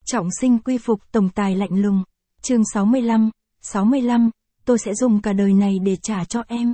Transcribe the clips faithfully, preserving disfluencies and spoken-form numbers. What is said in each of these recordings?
Trọng sinh quy phục tổng tài lạnh lùng. Chương sáu mươi lăm, sáu mươi lăm, tôi sẽ dùng cả đời này để trả cho em.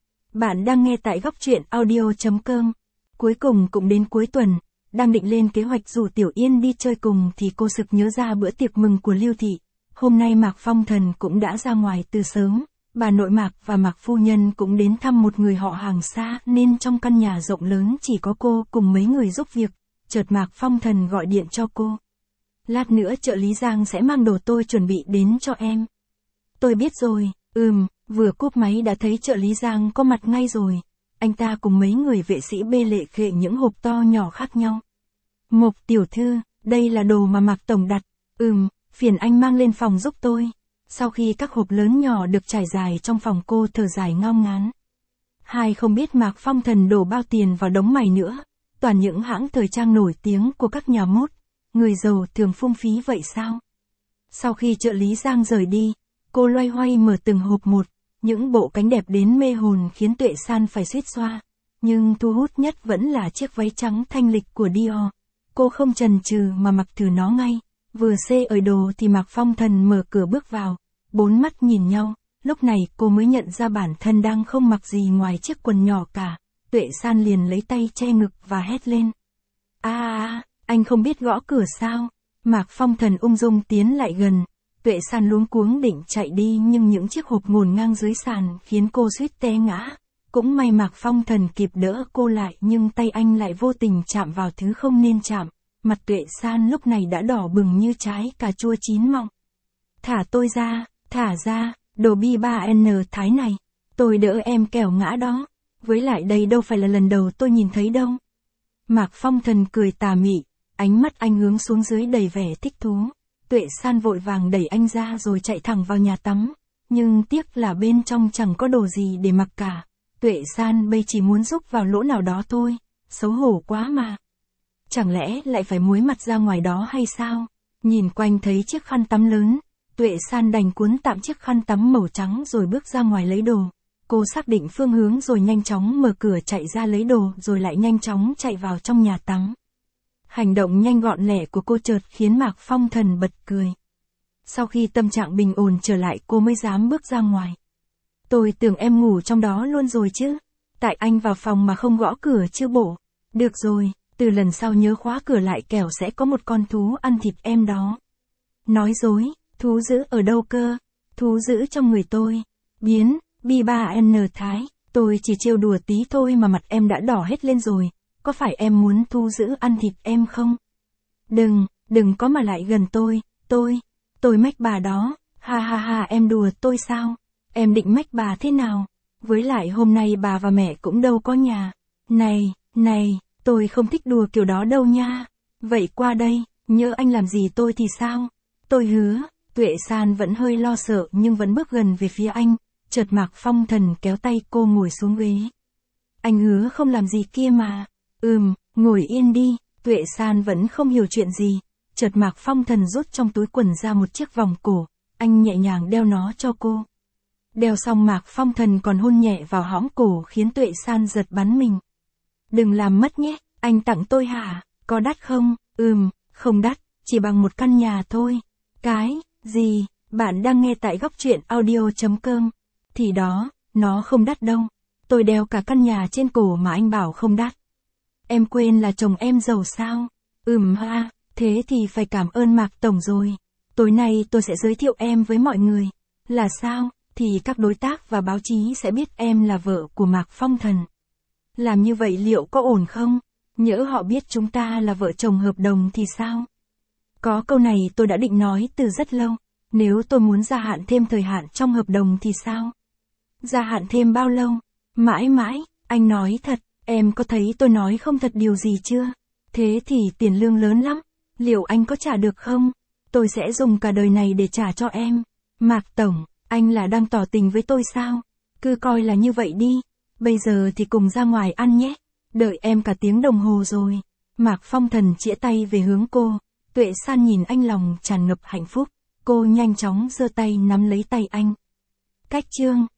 Bạn đang nghe tại góc truyện audio chấm com. Cuối cùng cũng đến cuối tuần, đang định lên kế hoạch rủ Tiểu Yên đi chơi cùng thì cô sực nhớ ra bữa tiệc mừng của Lưu Thị. Hôm nay Mạc Phong Thần cũng đã ra ngoài từ sớm, bà nội Mạc và Mạc Phu Nhân cũng đến thăm một người họ hàng xa nên trong căn nhà rộng lớn chỉ có cô cùng mấy người giúp việc. Chợt Mạc Phong Thần gọi điện cho cô. Lát nữa trợ lý Giang sẽ mang đồ tôi chuẩn bị đến cho em. Tôi biết rồi, ừm, vừa cúp máy đã thấy trợ lý Giang có mặt ngay rồi. Anh ta cùng mấy người vệ sĩ bê lệ khệ những hộp to nhỏ khác nhau. Mộc tiểu thư, đây là đồ mà Mạc Tổng đặt. Ừm, phiền anh mang lên phòng giúp tôi. Sau khi các hộp lớn nhỏ được trải dài trong phòng cô thở dài ngao ngán. Hai không biết Mạc Phong Thần đổ bao tiền vào đống mày nữa. Toàn những hãng thời trang nổi tiếng của các nhà mốt. Người giàu thường phung phí vậy sao? Sau khi trợ lý Giang rời đi, cô loay hoay mở từng hộp một, những bộ cánh đẹp đến mê hồn khiến Tuệ San phải suýt xoa. Nhưng thu hút nhất vẫn là chiếc váy trắng thanh lịch của Dior. Cô không chần chừ mà mặc thử nó ngay. Vừa xê ởi đồ thì Mạc Phong Thần mở cửa bước vào. Bốn mắt nhìn nhau, lúc này cô mới nhận ra bản thân đang không mặc gì ngoài chiếc quần nhỏ cả. Tuệ San liền lấy tay che ngực và hét lên. A à, anh không biết gõ cửa sao? Mạc Phong Thần ung dung tiến lại gần. Tuệ San luống cuống định chạy đi nhưng những chiếc hộp ngổn ngang dưới sàn khiến cô suýt té ngã. Cũng may Mạc Phong Thần kịp đỡ cô lại nhưng tay anh lại vô tình chạm vào thứ không nên chạm. Mặt Tuệ San lúc này đã đỏ bừng như trái cà chua chín mọng. Thả tôi ra, thả ra, đồ bi ba en thái này. Tôi đỡ em kẻo ngã đó. Với lại đây đâu phải là lần đầu tôi nhìn thấy đâu. Mạc Phong Thần cười tà mị, ánh mắt anh hướng xuống dưới đầy vẻ thích thú. Tuệ San vội vàng đẩy anh ra rồi chạy thẳng vào nhà tắm. Nhưng tiếc là bên trong chẳng có đồ gì để mặc cả. Tuệ San bây chỉ muốn rúc vào lỗ nào đó thôi. Xấu hổ quá mà. Chẳng lẽ lại phải muối mặt ra ngoài đó hay sao? Nhìn quanh thấy chiếc khăn tắm lớn. Tuệ San đành cuốn tạm chiếc khăn tắm màu trắng rồi bước ra ngoài lấy đồ. Cô xác định phương hướng rồi nhanh chóng mở cửa chạy ra lấy đồ rồi lại nhanh chóng chạy vào trong nhà tắm. Hành động nhanh gọn lẹ của cô chợt khiến Mạc Phong Thần bật cười. Sau khi tâm trạng bình ổn trở lại cô mới dám bước ra ngoài. Tôi tưởng em ngủ trong đó luôn rồi chứ. Tại anh vào phòng mà không gõ cửa chứ bộ. Được rồi, từ lần sau nhớ khóa cửa lại kẻo sẽ có một con thú ăn thịt em đó. Nói dối, thú dữ ở đâu cơ? Thú dữ trong người tôi. Biến, bi ba en thái, tôi chỉ trêu đùa tí thôi mà mặt em đã đỏ hết lên rồi. Có phải em muốn thu giữ ăn thịt em không? Đừng, đừng có mà lại gần tôi, tôi, tôi mách bà đó, ha ha ha em đùa tôi sao? Em định mách bà thế nào? Với lại hôm nay bà và mẹ cũng đâu có nhà. Này, này, tôi không thích đùa kiểu đó đâu nha. Vậy qua đây, nhớ anh làm gì tôi thì sao? Tôi hứa, Tuệ San vẫn hơi lo sợ nhưng vẫn bước gần về phía anh. Chợt Mạc Phong Thần kéo tay cô ngồi xuống ghế. Anh hứa không làm gì kia mà. Ừm, ngồi yên đi. Tuệ San vẫn không hiểu chuyện gì. Chợt Mạc Phong Thần rút trong túi quần ra một chiếc vòng cổ. Anh nhẹ nhàng đeo nó cho cô. Đeo xong Mạc Phong Thần còn hôn nhẹ vào hõm cổ khiến Tuệ San giật bắn mình. Đừng làm mất nhé, anh tặng tôi hả? Có đắt không? Ừm, không đắt, chỉ bằng một căn nhà thôi. Cái, gì? Bạn đang nghe tại góc truyện audio chấm com. Thì đó, nó không đắt đâu. Tôi đeo cả căn nhà trên cổ mà anh bảo không đắt. Em quên là chồng em giàu sao? Ừm ha, thế thì phải cảm ơn Mạc Tổng rồi. Tối nay tôi sẽ giới thiệu em với mọi người. Là sao? Thì các đối tác và báo chí sẽ biết em là vợ của Mạc Phong Thần. Làm như vậy liệu có ổn không? Nhỡ họ biết chúng ta là vợ chồng hợp đồng thì sao? Có câu này tôi đã định nói từ rất lâu. Nếu tôi muốn gia hạn thêm thời hạn trong hợp đồng thì sao? Gia hạn thêm bao lâu? Mãi mãi, anh nói thật, em có thấy tôi nói không thật điều gì chưa? Thế thì tiền lương lớn lắm, liệu anh có trả được không? Tôi sẽ dùng cả đời này để trả cho em. Mạc Tổng, anh là đang tỏ tình với tôi sao? Cứ coi là như vậy đi, bây giờ thì cùng ra ngoài ăn nhé. Đợi em cả tiếng đồng hồ rồi. Mạc Phong Thần chĩa tay về hướng cô. Tuệ San nhìn anh lòng tràn ngập hạnh phúc. Cô nhanh chóng giơ tay nắm lấy tay anh. Cách chương